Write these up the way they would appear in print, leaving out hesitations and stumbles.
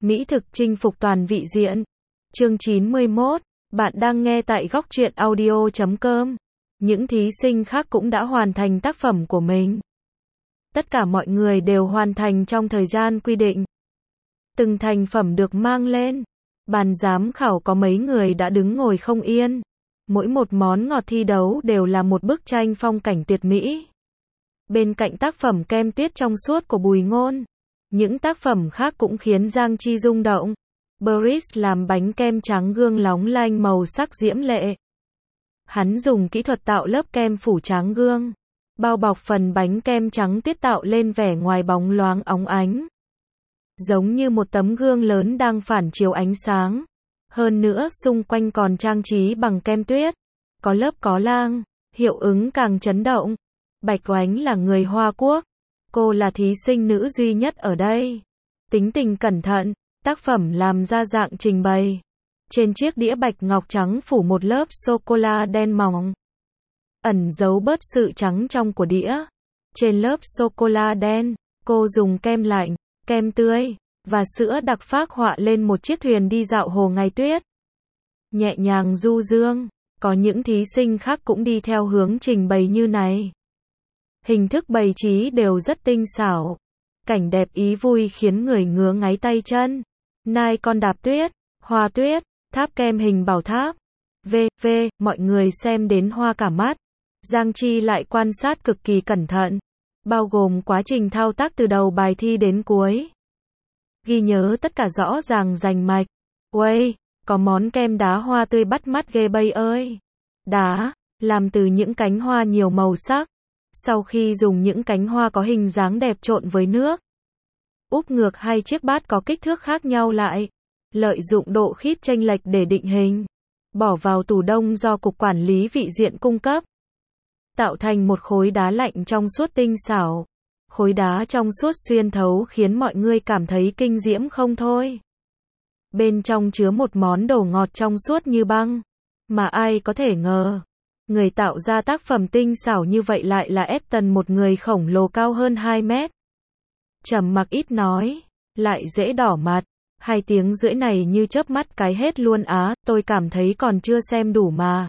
Mỹ thực chinh phục toàn vị diện. Chương 91. Bạn đang nghe tại góc truyện audio.com. Những thí sinh khác cũng đã hoàn thành tác phẩm của mình. Tất cả mọi người đều hoàn thành trong thời gian quy định. Từng thành phẩm được mang lên. Bàn giám khảo có mấy người đã đứng ngồi không yên. Mỗi một món ngọt thi đấu đều là một bức tranh phong cảnh tuyệt mỹ. Bên cạnh tác phẩm kem tuyết trong suốt của Bùi Ngôn, những tác phẩm khác cũng khiến Giang Chi rung động. Boris làm bánh kem trắng gương lóng lanh màu sắc diễm lệ. Hắn dùng kỹ thuật tạo lớp kem phủ trắng gương, bao bọc phần bánh kem trắng tuyết tạo lên vẻ ngoài bóng loáng óng ánh. Giống như một tấm gương lớn đang phản chiếu ánh sáng. Hơn nữa xung quanh còn trang trí bằng kem tuyết. Có lớp có lang, hiệu ứng càng chấn động. Bạch Oánh là người Hoa Quốc. Cô là thí sinh nữ duy nhất ở đây. Tính tình cẩn thận, tác phẩm làm ra dạng trình bày. Trên chiếc đĩa bạch ngọc trắng phủ một lớp sô-cô-la đen mỏng. Ẩn giấu bớt sự trắng trong của đĩa. Trên lớp sô-cô-la đen, cô dùng kem lạnh, kem tươi, và sữa đặc phác họa lên một chiếc thuyền đi dạo hồ ngày tuyết. Nhẹ nhàng du dương, có những thí sinh khác cũng đi theo hướng trình bày như này. Hình thức bày trí đều rất tinh xảo. Cảnh đẹp ý vui khiến người ngứa ngáy tay chân. Nai con đạp tuyết, hoa tuyết, tháp kem hình bảo tháp. Mọi người xem đến hoa cả mắt. Giang Chi lại quan sát cực kỳ cẩn thận, bao gồm quá trình thao tác từ đầu bài thi đến cuối. Ghi nhớ tất cả rõ ràng rành mạch. Uầy, có món kem đá hoa tươi bắt mắt ghê bây ơi. Đá, làm từ những cánh hoa nhiều màu sắc. Sau khi dùng những cánh hoa có hình dáng đẹp trộn với nước, úp ngược hai chiếc bát có kích thước khác nhau lại, lợi dụng độ khít chênh lệch để định hình, bỏ vào tủ đông do Cục Quản lý Vị diện cung cấp, tạo thành một khối đá lạnh trong suốt tinh xảo. Khối đá trong suốt xuyên thấu khiến mọi người cảm thấy kinh diễm không thôi. Bên trong chứa một món đồ ngọt trong suốt như băng, mà ai có thể ngờ, người tạo ra tác phẩm tinh xảo như vậy lại là Ethan, một người khổng lồ cao hơn 2 mét. Trầm mặc ít nói, lại dễ đỏ mặt. 2 tiếng rưỡi này như chớp mắt cái hết luôn á, tôi cảm thấy còn chưa xem đủ mà.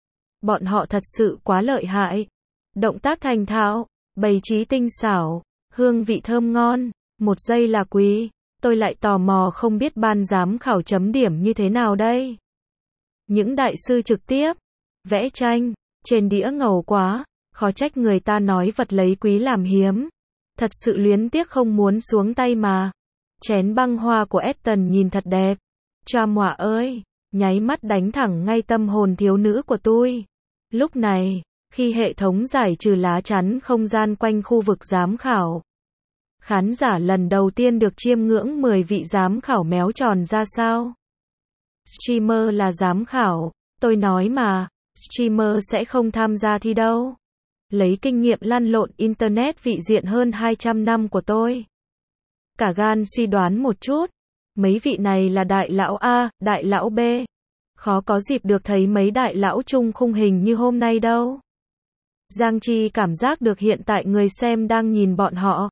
Bọn họ thật sự quá lợi hại. Động tác thành thạo, bày trí tinh xảo, hương vị thơm ngon, 1 giây là quý. Tôi lại tò mò không biết ban giám khảo chấm điểm như thế nào đây. Những đại sư trực tiếp vẽ tranh trên đĩa ngầu quá, khó trách người ta nói vật lấy quý làm hiếm. Thật sự luyến tiếc không muốn xuống tay mà. Chén băng hoa của Ethan nhìn thật đẹp. Tramwa ơi, nháy mắt đánh thẳng ngay tâm hồn thiếu nữ của tôi. Lúc này, khi hệ thống giải trừ lá chắn không gian quanh khu vực giám khảo, khán giả lần đầu tiên được chiêm ngưỡng 10 vị giám khảo méo tròn ra sao. Streamer là giám khảo, tôi nói mà, streamer sẽ không tham gia thi đâu. Lấy kinh nghiệm lăn lộn internet vị diện hơn 200 năm của tôi, cả gan suy đoán một chút, mấy vị này là đại lão A, đại lão B. Khó có dịp được thấy mấy đại lão chung khung hình như hôm nay đâu. Giang Chi cảm giác được hiện tại người xem đang nhìn bọn họ.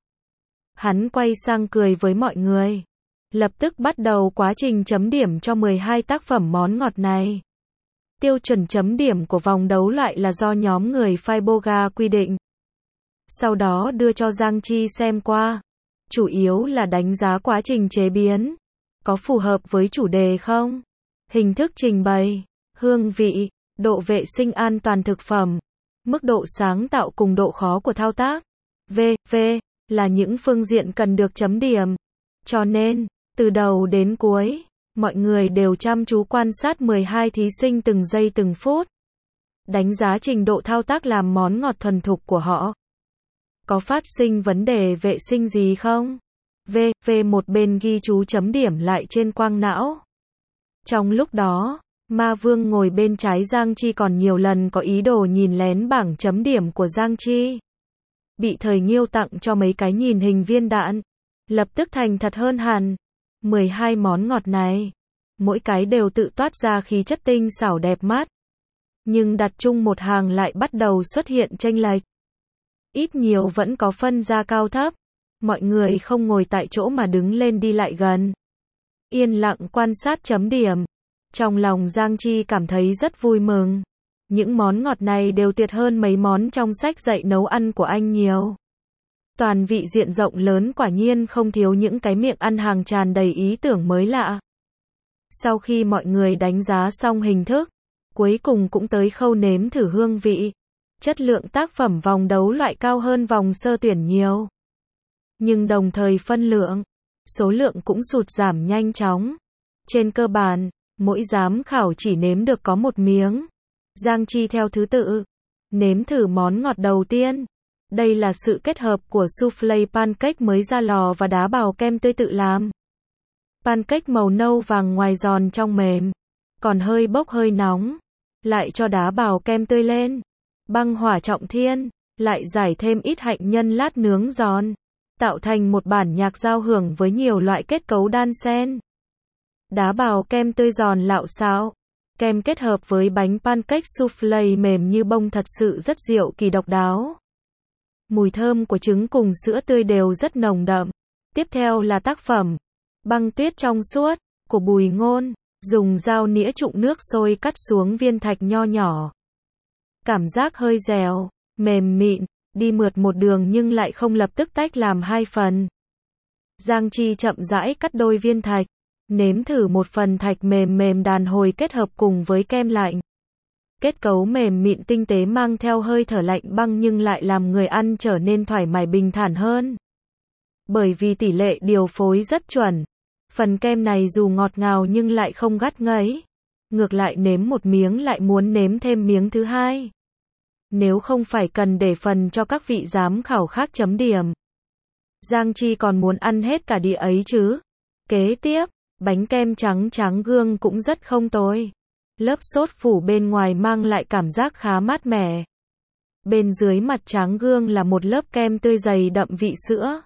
Hắn quay sang cười với mọi người. Lập tức bắt đầu quá trình chấm điểm cho 12 tác phẩm món ngọt này. Tiêu chuẩn chấm điểm của vòng đấu lại là do nhóm người Fiboga quy định. Sau đó đưa cho Giang Chi xem qua. Chủ yếu là đánh giá quá trình chế biến, có phù hợp với chủ đề không? Hình thức trình bày, hương vị, độ vệ sinh an toàn thực phẩm, mức độ sáng tạo cùng độ khó của thao tác. Là những phương diện cần được chấm điểm. Cho nên, từ đầu đến cuối, mọi người đều chăm chú quan sát 12 thí sinh từng giây từng phút. Đánh giá trình độ thao tác làm món ngọt thuần thục của họ. Có phát sinh vấn đề vệ sinh gì không? Một bên ghi chú chấm điểm lại trên quang não. Trong lúc đó, Ma Vương ngồi bên trái Giang Chi còn nhiều lần có ý đồ nhìn lén bảng chấm điểm của Giang Chi. Bị Thời Nghiêu tặng cho mấy cái nhìn hình viên đạn. Lập tức thành thật hơn hẳn. 12 món ngọt này, mỗi cái đều tự toát ra khí chất tinh xảo đẹp mắt. Nhưng đặt chung một hàng lại bắt đầu xuất hiện chênh lệch. Ít nhiều vẫn có phân ra cao thấp. Mọi người không ngồi tại chỗ mà đứng lên đi lại gần. yên lặng quan sát chấm điểm. Trong lòng Giang Chi cảm thấy rất vui mừng. Những món ngọt này đều tuyệt hơn mấy món trong sách dạy nấu ăn của anh nhiều. Toàn vị diện rộng lớn quả nhiên không thiếu những cái miệng ăn hàng tràn đầy ý tưởng mới lạ. Sau khi mọi người đánh giá xong hình thức, cuối cùng cũng tới khâu nếm thử hương vị. Chất lượng tác phẩm vòng đấu loại cao hơn vòng sơ tuyển nhiều. Nhưng đồng thời phân lượng, số lượng cũng sụt giảm nhanh chóng. Trên cơ bản, mỗi giám khảo chỉ nếm được có một miếng. Giang Chi theo thứ tự nếm thử món ngọt đầu tiên. Đây là sự kết hợp của soufflé pancake mới ra lò và đá bào kem tươi tự làm. Pancake màu nâu vàng ngoài giòn trong mềm, còn hơi bốc hơi nóng. Lại cho đá bào kem tươi lên. Băng hỏa trọng thiên, lại giải thêm ít hạnh nhân lát nướng giòn. Tạo thành một bản nhạc giao hưởng với nhiều loại kết cấu đan xen. Đá bào kem tươi giòn lạo xạo. Kem kết hợp với bánh pancake soufflé mềm như bông thật sự rất diệu kỳ độc đáo. Mùi thơm của trứng cùng sữa tươi đều rất nồng đậm. Tiếp theo là tác phẩm Băng tuyết trong suốt của Bùi Ngôn, dùng dao nĩa trụng nước sôi cắt xuống viên thạch nho nhỏ. Cảm giác hơi dẻo, mềm mịn, đi mượt một đường nhưng lại không lập tức tách làm hai phần. Giang Chi chậm rãi cắt đôi viên thạch, nếm thử một phần thạch mềm mềm đàn hồi kết hợp cùng với kem lạnh. Kết cấu mềm mịn tinh tế mang theo hơi thở lạnh băng nhưng lại làm người ăn trở nên thoải mái bình thản hơn. Bởi vì tỷ lệ điều phối rất chuẩn. Phần kem này dù ngọt ngào nhưng lại không gắt ngấy. Ngược lại nếm một miếng lại muốn nếm thêm miếng thứ hai. Nếu không phải cần để phần cho các vị giám khảo khác chấm điểm. Giang Chi còn muốn ăn hết cả đĩa ấy chứ. Kế tiếp, bánh kem trắng tráng gương cũng rất không tồi. Lớp sốt phủ bên ngoài mang lại cảm giác khá mát mẻ. Bên dưới mặt tráng gương là một lớp kem tươi dày đậm vị sữa.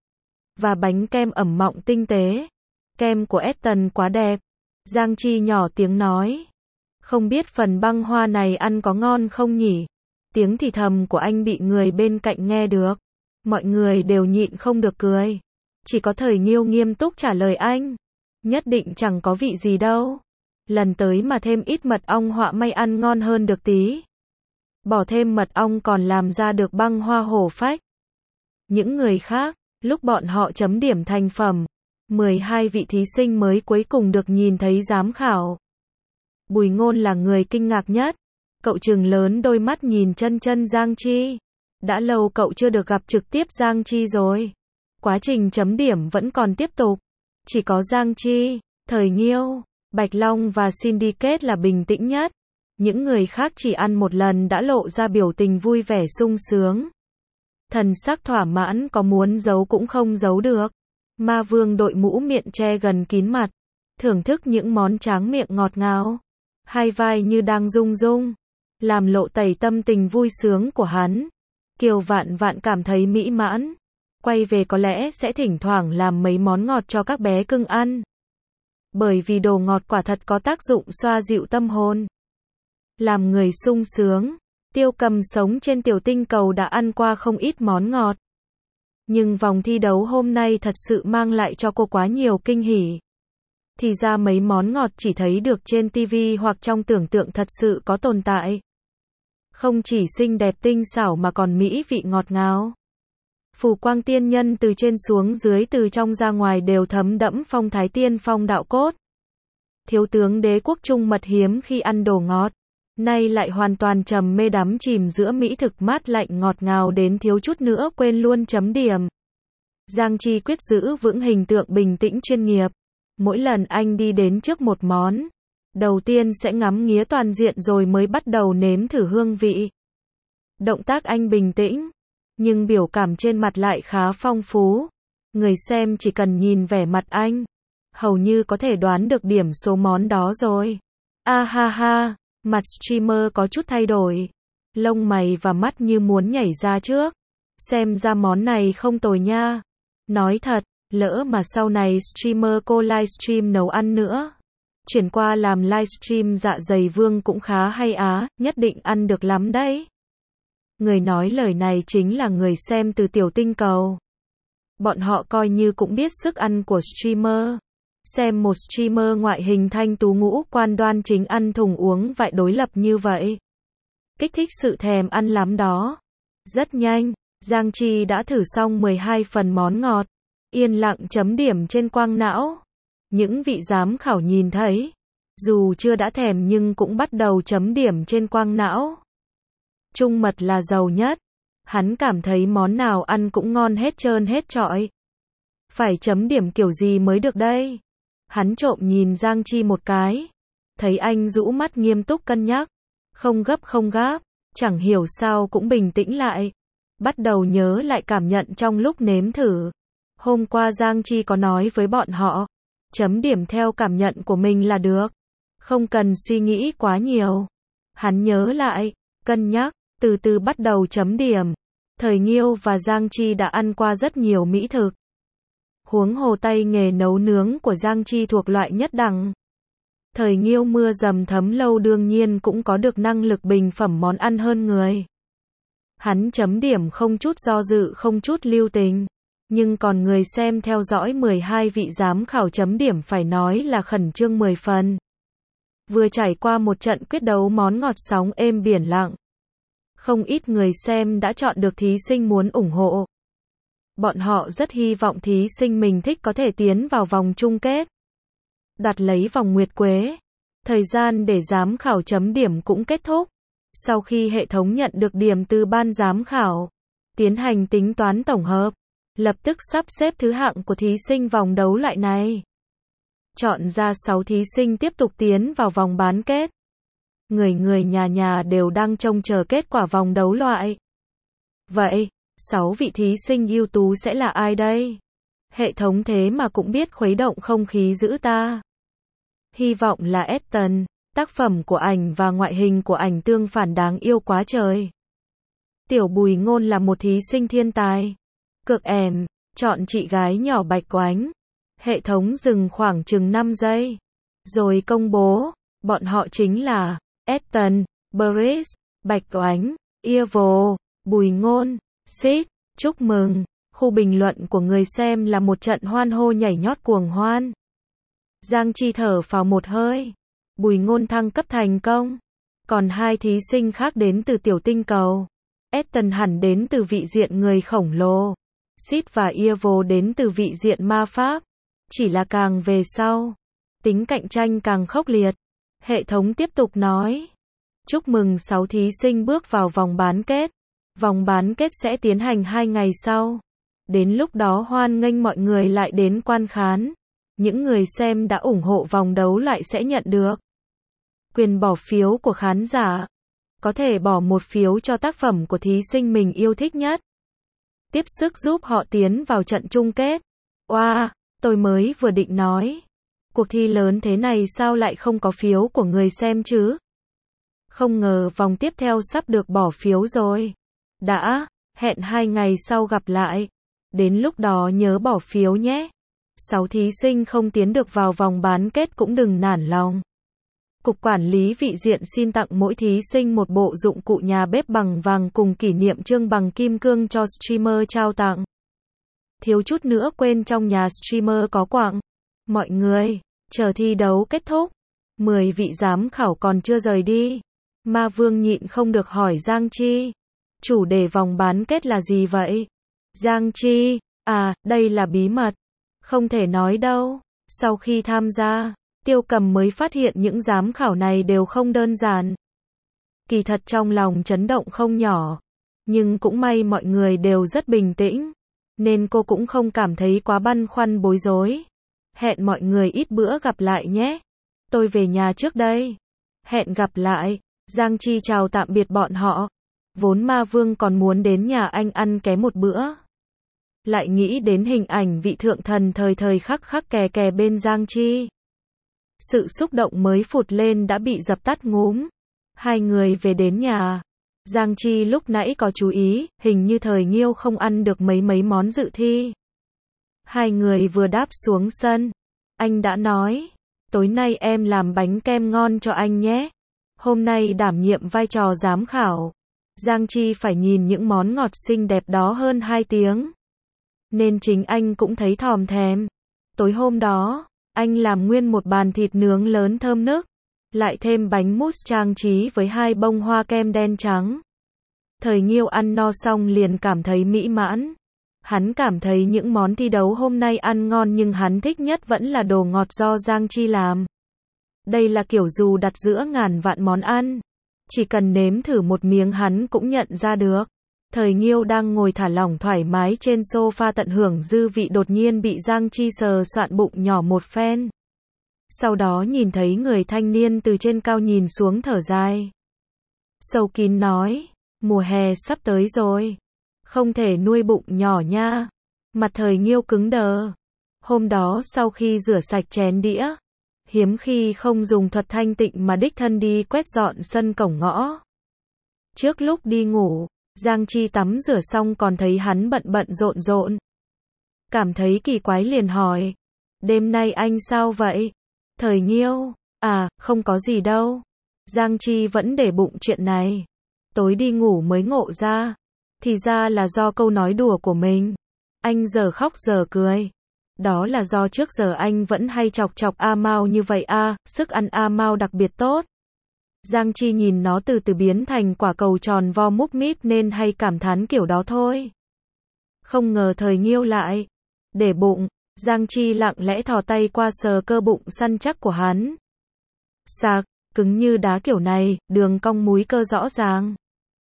Và bánh kem ẩm mọng tinh tế. Kem của Eton quá đẹp. Giang Chi nhỏ tiếng nói. Không biết phần băng hoa này ăn có ngon không nhỉ? Tiếng thì thầm của anh bị người bên cạnh nghe được. Mọi người đều nhịn không được cười. Chỉ có Thời Nghiêu nghiêm túc trả lời anh. Nhất định chẳng có vị gì đâu. Lần tới mà thêm ít mật ong họa may ăn ngon hơn được tí. Bỏ thêm mật ong còn làm ra được băng hoa hổ phách. Những người khác, lúc bọn họ chấm điểm thành phẩm, 12 vị thí sinh mới cuối cùng được nhìn thấy giám khảo. Bùi Ngôn là người kinh ngạc nhất. Cậu trừng lớn đôi mắt nhìn chân chân Giang Chi. Đã lâu cậu chưa được gặp trực tiếp Giang Chi rồi. Quá trình chấm điểm vẫn còn tiếp tục. Chỉ có Giang Chi, Thời Nghiêu, Bạch Long và Syndicate là bình tĩnh nhất. Những người khác chỉ ăn một lần đã lộ ra biểu tình vui vẻ sung sướng. Thần sắc thỏa mãn có muốn giấu cũng không giấu được. Ma Vương đội mũ miệng che gần kín mặt. Thưởng thức những món tráng miệng ngọt ngào. Hai vai như đang rung rung. Làm lộ tẩy tâm tình vui sướng của hắn. Kiều Vạn Vạn cảm thấy mỹ mãn. Quay về có lẽ sẽ thỉnh thoảng làm mấy món ngọt cho các bé cưng ăn. Bởi vì đồ ngọt quả thật có tác dụng xoa dịu tâm hồn. Làm người sung sướng. Tiêu Cầm sống trên tiểu tinh cầu đã ăn qua không ít món ngọt. Nhưng vòng thi đấu hôm nay thật sự mang lại cho cô quá nhiều kinh hỉ. Thì ra mấy món ngọt chỉ thấy được trên TV hoặc trong tưởng tượng thật sự có tồn tại. Không chỉ xinh đẹp tinh xảo mà còn mỹ vị ngọt ngào. Phù quang tiên nhân từ trên xuống dưới từ trong ra ngoài đều thấm đẫm phong thái tiên phong đạo cốt. Thiếu tướng Đế Quốc Trung Mật hiếm khi ăn đồ ngọt. Nay lại hoàn toàn trầm mê đắm chìm giữa mỹ thực mát lạnh ngọt ngào đến thiếu chút nữa quên luôn chấm điểm. Giang Chi quyết giữ vững hình tượng bình tĩnh chuyên nghiệp. Mỗi lần anh đi đến trước một món, đầu tiên sẽ ngắm nghía toàn diện rồi mới bắt đầu nếm thử hương vị. Động tác anh bình tĩnh, nhưng biểu cảm trên mặt lại khá phong phú. Người xem chỉ cần nhìn vẻ mặt anh, hầu như có thể đoán được điểm số món đó rồi. A ha ha, mặt streamer có chút thay đổi. Lông mày và mắt như muốn nhảy ra trước. Xem ra món này không tồi nha. Nói thật, lỡ mà sau này streamer cô livestream nấu ăn nữa. Chuyển qua làm livestream Dạ Dày Vương cũng khá hay á, nhất định ăn được lắm đấy. Người nói lời này chính là người xem từ tiểu tinh cầu. Bọn họ coi như cũng biết sức ăn của streamer. Xem một streamer ngoại hình thanh tú ngũ quan đoan chính ăn thùng uống vại đối lập như vậy. Kích thích sự thèm ăn lắm đó. Rất nhanh, Giang Chi đã thử xong 12 phần món ngọt. Yên lặng chấm điểm trên quang não. Những vị giám khảo nhìn thấy. Dù chưa đã thèm nhưng cũng bắt đầu chấm điểm trên quang não. Trung mật là giàu nhất. Hắn cảm thấy món nào ăn cũng ngon hết trơn hết trọi. Phải chấm điểm kiểu gì mới được đây? Hắn trộm nhìn Giang Chi một cái. Thấy anh rũ mắt nghiêm túc cân nhắc. Không gấp, chẳng hiểu sao cũng bình tĩnh lại. Bắt đầu nhớ lại cảm nhận trong lúc nếm thử. Hôm qua Giang Chi có nói với bọn họ. Chấm điểm theo cảm nhận của mình là được. Không cần suy nghĩ quá nhiều. Hắn nhớ lại, cân nhắc, từ từ bắt đầu chấm điểm. Thời Nghiêu và Giang Chi đã ăn qua rất nhiều mỹ thực. Huống hồ tay nghề nấu nướng của Giang Chi thuộc loại nhất đẳng. Thời Nghiêu mưa dầm thấm lâu đương nhiên cũng có được năng lực bình phẩm món ăn hơn người. Hắn chấm điểm không chút do dự không chút lưu tình. Nhưng còn người xem theo dõi 12 vị giám khảo chấm điểm phải nói là khẩn trương 10 phần. Vừa trải qua một trận quyết đấu món ngọt sóng êm biển lặng. Không ít người xem đã chọn được thí sinh muốn ủng hộ. Bọn họ rất hy vọng thí sinh mình thích có thể tiến vào vòng chung kết. Đặt lấy vòng nguyệt quế. Thời gian để giám khảo chấm điểm cũng kết thúc. Sau khi hệ thống nhận được điểm từ ban giám khảo, tiến hành tính toán tổng hợp, lập tức sắp xếp thứ hạng của thí sinh vòng đấu loại này. Chọn ra 6 thí sinh tiếp tục tiến vào vòng bán kết. Người nhà đều đang trông chờ kết quả vòng đấu loại. Vậy, 6 vị thí sinh ưu tú sẽ là ai đây? Hệ thống thế mà cũng biết khuấy động không khí dữ ta. Hy vọng là Ethan, tác phẩm của ảnh và ngoại hình của ảnh tương phản đáng yêu quá trời. Tiểu Bùi Ngôn là một thí sinh thiên tài. Cực ẻm, chọn chị gái nhỏ Bạch Oánh. Hệ thống dừng khoảng chừng 5 giây. Rồi công bố, bọn họ chính là Ethan, Boris, Bạch Oánh, Evo, Bùi Ngôn, Sid. Chúc mừng. Khu bình luận của người xem là một trận hoan hô nhảy nhót cuồng hoan. Giang Chi thở phào một hơi. Bùi Ngôn thăng cấp thành công. Còn 2 thí sinh khác đến từ tiểu tinh cầu. Ethan hẳn đến từ vị diện người khổng lồ. Sid và Evo đến từ vị diện ma pháp. Chỉ là càng về sau, tính cạnh tranh càng khốc liệt. Hệ thống tiếp tục nói. Chúc mừng 6 thí sinh bước vào vòng bán kết. Vòng bán kết sẽ tiến hành 2 ngày sau. Đến lúc đó hoan nghênh mọi người lại đến quan khán. Những người xem đã ủng hộ vòng đấu lại sẽ nhận được quyền bỏ phiếu của khán giả. Có thể bỏ một phiếu cho tác phẩm của thí sinh mình yêu thích nhất. Tiếp sức giúp họ tiến vào trận chung kết. Wow, tôi mới vừa định nói. Cuộc thi lớn thế này sao lại không có phiếu của người xem chứ? Không ngờ vòng tiếp theo sắp được bỏ phiếu rồi. Đã, hẹn 2 ngày sau gặp lại. Đến lúc đó nhớ bỏ phiếu nhé. 6 thí sinh không tiến được vào vòng bán kết cũng đừng nản lòng. Cục Quản lý Vị diện xin tặng mỗi thí sinh một bộ dụng cụ nhà bếp bằng vàng cùng kỷ niệm chương bằng kim cương cho streamer trao tặng. Thiếu chút nữa quên trong nhà streamer có quặng. Mọi người, chờ thi đấu kết thúc. 10 vị giám khảo còn chưa rời đi. Ma Vương nhịn không được hỏi Giang Chi. Chủ đề vòng bán kết là gì vậy? Giang Chi, đây là bí mật. Không thể nói đâu. Sau khi tham gia, Tiêu Cầm mới phát hiện những giám khảo này đều không đơn giản. Kỳ thật trong lòng chấn động không nhỏ. Nhưng cũng may mọi người đều rất bình tĩnh. Nên cô cũng không cảm thấy quá băn khoăn bối rối. Hẹn mọi người ít bữa gặp lại nhé. Tôi về nhà trước đây. Hẹn gặp lại. Giang Chi chào tạm biệt bọn họ. Vốn Ma Vương còn muốn đến nhà anh ăn ké một bữa. Lại nghĩ đến hình ảnh vị thượng thần thời khắc kè bên Giang Chi. Sự xúc động mới phụt lên đã bị dập tắt ngúm. 2 người về đến nhà. Giang Chi lúc nãy có chú ý, hình như Thời Nghiêu không ăn được mấy món dự thi. 2 người vừa đáp xuống sân. Anh đã nói, tối nay em làm bánh kem ngon cho anh nhé. Hôm nay đảm nhiệm vai trò giám khảo. Giang Chi phải nhìn những món ngọt xinh đẹp đó hơn 2 tiếng. Nên chính anh cũng thấy thòm thèm. Tối hôm đó, Anh làm nguyên một bàn thịt nướng lớn thơm nức, lại thêm bánh mousse trang trí với 2 bông hoa kem đen trắng. Thời Nghiêu ăn no xong liền cảm thấy mỹ mãn. Hắn cảm thấy những món thi đấu hôm nay ăn ngon nhưng hắn thích nhất vẫn là đồ ngọt do Giang Chi làm. Đây là kiểu dù đặt giữa ngàn vạn món ăn, chỉ cần nếm thử một miếng hắn cũng nhận ra được. Thời Nghiêu đang ngồi thả lỏng thoải mái trên sofa tận hưởng dư vị đột nhiên bị Giang Chi sờ soạn bụng nhỏ một phen. Sau đó nhìn thấy người thanh niên từ trên cao nhìn xuống thở dài. Sâu kín nói, mùa hè sắp tới rồi. Không thể nuôi bụng nhỏ nha. Mặt Thời Nghiêu cứng đờ. Hôm đó sau khi rửa sạch chén đĩa, hiếm khi không dùng thuật thanh tịnh mà đích thân đi quét dọn sân cổng ngõ. Trước lúc đi ngủ, Giang Chi tắm rửa xong còn thấy hắn bận rộn rộn. Cảm thấy kỳ quái liền hỏi, đêm nay anh sao vậy? Thời Nghiêu, không có gì đâu. Giang Chi vẫn để bụng chuyện này. Tối đi ngủ mới ngộ ra. Thì ra là do câu nói đùa của mình. Anh giờ khóc giờ cười. Đó là do trước giờ anh vẫn hay chọc A Mao như vậy sức ăn A Mao đặc biệt tốt. Giang Chi nhìn nó từ từ biến thành quả cầu tròn vo múc míp nên hay cảm thán kiểu đó thôi. Không ngờ Thời Nghiêu lại để bụng. Giang Chi lặng lẽ thò tay qua sờ cơ bụng săn chắc của hắn. Sạc, cứng như đá kiểu này, đường cong múi cơ rõ ràng.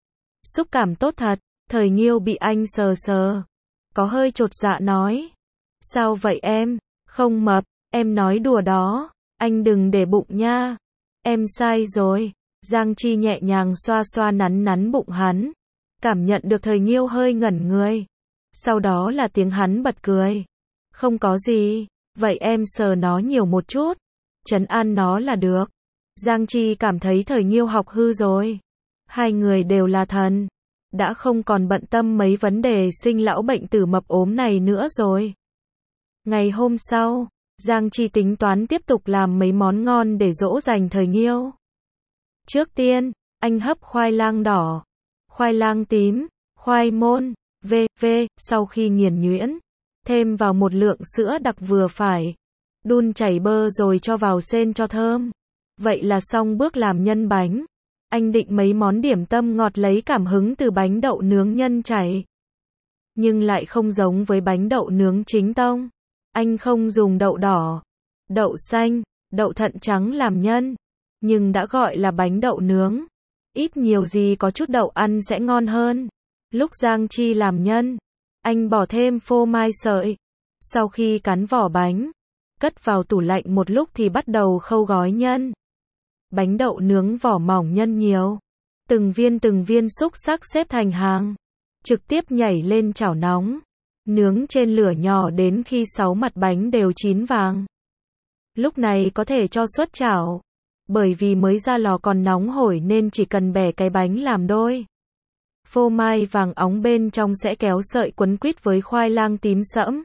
Xúc cảm tốt thật. Thời Nghiêu bị anh sờ. Có hơi chột dạ nói. Sao vậy em? Không mập, em nói đùa đó. Anh đừng để bụng nha. Em sai rồi. Giang Chi nhẹ nhàng xoa nắn bụng hắn. Cảm nhận được Thời Nghiêu hơi ngẩn người. Sau đó là tiếng hắn bật cười. Không có gì. Vậy em sờ nó nhiều một chút. Trấn an nó là được. Giang Chi cảm thấy Thời Nghiêu học hư rồi. Hai người đều là thần. Đã không còn bận tâm mấy vấn đề sinh lão bệnh tử mập ốm này nữa rồi. Ngày hôm sau, Giang Chi tính toán tiếp tục làm mấy món ngon để dỗ dành Thời Nghiêu. Trước tiên, anh hấp khoai lang đỏ, khoai lang tím, khoai môn, sau khi nghiền nhuyễn, thêm vào một lượng sữa đặc vừa phải, đun chảy bơ rồi cho vào sên cho thơm. Vậy là xong bước làm nhân bánh. Anh định mấy món điểm tâm ngọt lấy cảm hứng từ bánh đậu nướng nhân chảy. Nhưng lại không giống với bánh đậu nướng chính tông. Anh không dùng đậu đỏ, đậu xanh, đậu thận trắng làm nhân. Nhưng đã gọi là bánh đậu nướng. Ít nhiều gì có chút đậu ăn sẽ ngon hơn. Lúc Giang Chi làm nhân, anh bỏ thêm phô mai sợi. Sau khi cắn vỏ bánh, cất vào tủ lạnh một lúc thì bắt đầu khâu gói nhân. Bánh đậu nướng vỏ mỏng nhân nhiều. Từng viên xúc xắc xếp thành hàng. Trực tiếp nhảy lên chảo nóng. Nướng trên lửa nhỏ đến khi 6 mặt bánh đều chín vàng. Lúc này có thể cho xuất chảo. Bởi vì mới ra lò còn nóng hổi nên chỉ cần bẻ cái bánh làm đôi. Phô mai vàng óng bên trong sẽ kéo sợi quấn quýt với khoai lang tím sẫm.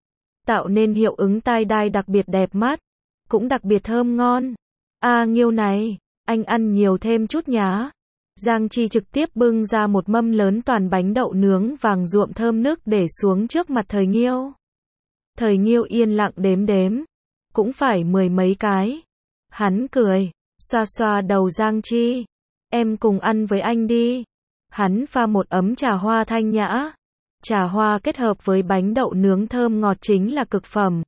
Tạo nên hiệu ứng tai đai đặc biệt đẹp mắt. Cũng đặc biệt thơm ngon. Nghiêu này, anh ăn nhiều thêm chút nhá. Giang Chi trực tiếp bưng ra một mâm lớn toàn bánh đậu nướng vàng ruộm thơm nức để xuống trước mặt Thời Nghiêu. Thời Nghiêu yên lặng đếm. Cũng phải 10 mấy cái. Hắn cười, xoa đầu Giang Chi. Em cùng ăn với anh đi. Hắn pha một ấm trà hoa thanh nhã. Trà hoa kết hợp với bánh đậu nướng thơm ngọt chính là cực phẩm.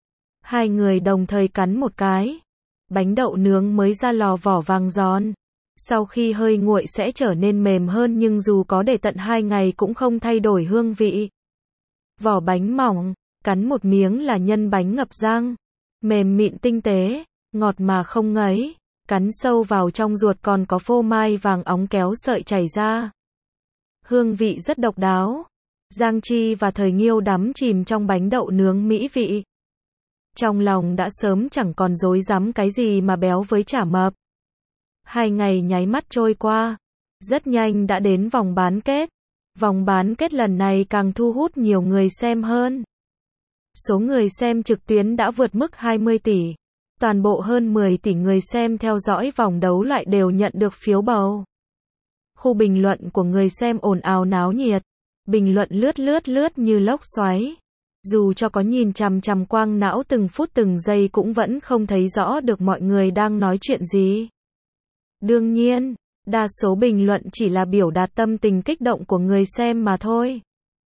Hai người đồng thời cắn một cái. Bánh đậu nướng mới ra lò vỏ vàng giòn. Sau khi hơi nguội sẽ trở nên mềm hơn nhưng dù có để tận 2 ngày cũng không thay đổi hương vị. Vỏ bánh mỏng, cắn một miếng là nhân bánh ngập răng. Mềm mịn tinh tế, ngọt mà không ngấy. Cắn sâu vào trong ruột còn có phô mai vàng óng kéo sợi chảy ra. Hương vị rất độc đáo. Giang Chi và Thời Nghiêu đắm chìm trong bánh đậu nướng mỹ vị. Trong lòng đã sớm chẳng còn rối rắm cái gì mà béo với chả mập. 2 ngày nháy mắt trôi qua. Rất nhanh đã đến vòng bán kết. Vòng bán kết lần này càng thu hút nhiều người xem hơn. Số người xem trực tuyến đã vượt mức 20 tỷ. Toàn bộ hơn 10 tỷ người xem theo dõi vòng đấu loại đều nhận được phiếu bầu. Khu bình luận của người xem ồn ào náo nhiệt. Bình luận lướt như lốc xoáy. Dù cho có nhìn chằm chằm quang não từng phút từng giây cũng vẫn không thấy rõ được mọi người đang nói chuyện gì. Đương nhiên, đa số bình luận chỉ là biểu đạt tâm tình kích động của người xem mà thôi.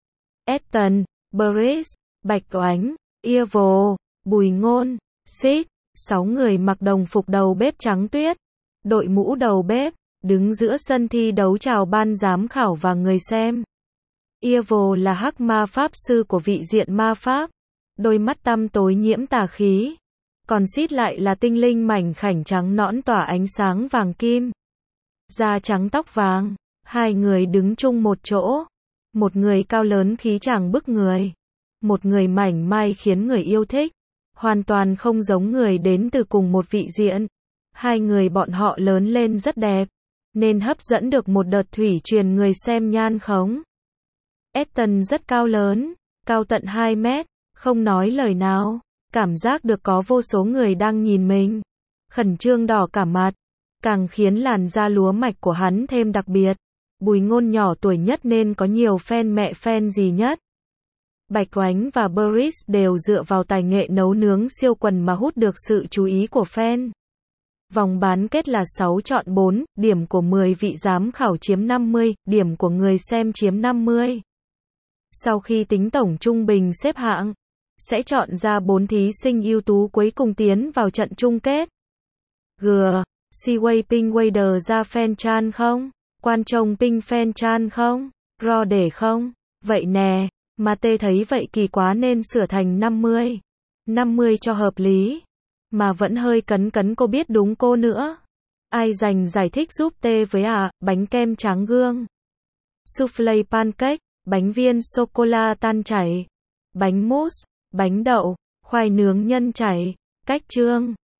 Ethan, Boris, Bạch Oánh, Evil, Bùi Ngôn, Sid, 6 người mặc đồng phục đầu bếp trắng tuyết, đội mũ đầu bếp, đứng giữa sân thi đấu chào ban giám khảo và người xem. Evil là hắc ma pháp sư của vị diện ma pháp, đôi mắt tăm tối nhiễm tà khí. Còn Sid lại là tinh linh mảnh khảnh trắng nõn tỏa ánh sáng vàng kim. Da trắng tóc vàng, hai người đứng chung một chỗ. Một người cao lớn khí chàng bức người. Một người mảnh mai khiến người yêu thích. Hoàn toàn không giống người đến từ cùng một vị diện. Hai người bọn họ lớn lên rất đẹp, nên hấp dẫn được một đợt thủy truyền người xem nhan khống. Ethan rất cao lớn, cao tận 2 mét, không nói lời nào, cảm giác được có vô số người đang nhìn mình. Khẩn trương đỏ cả mặt, càng khiến làn da lúa mạch của hắn thêm đặc biệt. Bùi Ngôn nhỏ tuổi nhất nên có nhiều fan mẹ fan gì nhất. Bạch Oánh và Boris đều dựa vào tài nghệ nấu nướng siêu quần mà hút được sự chú ý của fan. Vòng bán kết là 6 chọn 4, điểm của 10 vị giám khảo chiếm 50, điểm của người xem chiếm 50. Sau khi tính tổng trung bình xếp hạng, sẽ chọn ra 4 thí sinh ưu tú cuối cùng tiến vào trận chung kết. G. Si Wei Ping Wader ra fan chan không? Quan Trông Ping fan chan không? Ro để không? Vậy nè, mà tê thấy vậy kỳ quá nên sửa thành 50. 50 cho hợp lý. Mà vẫn hơi cấn cấn cô biết đúng cô nữa. Ai dành giải thích giúp tê với bánh kem tráng gương. Soufflé pancake, bánh viên sô-cô-la tan chảy. Bánh mousse, bánh đậu, khoai nướng nhân chảy. Cách chương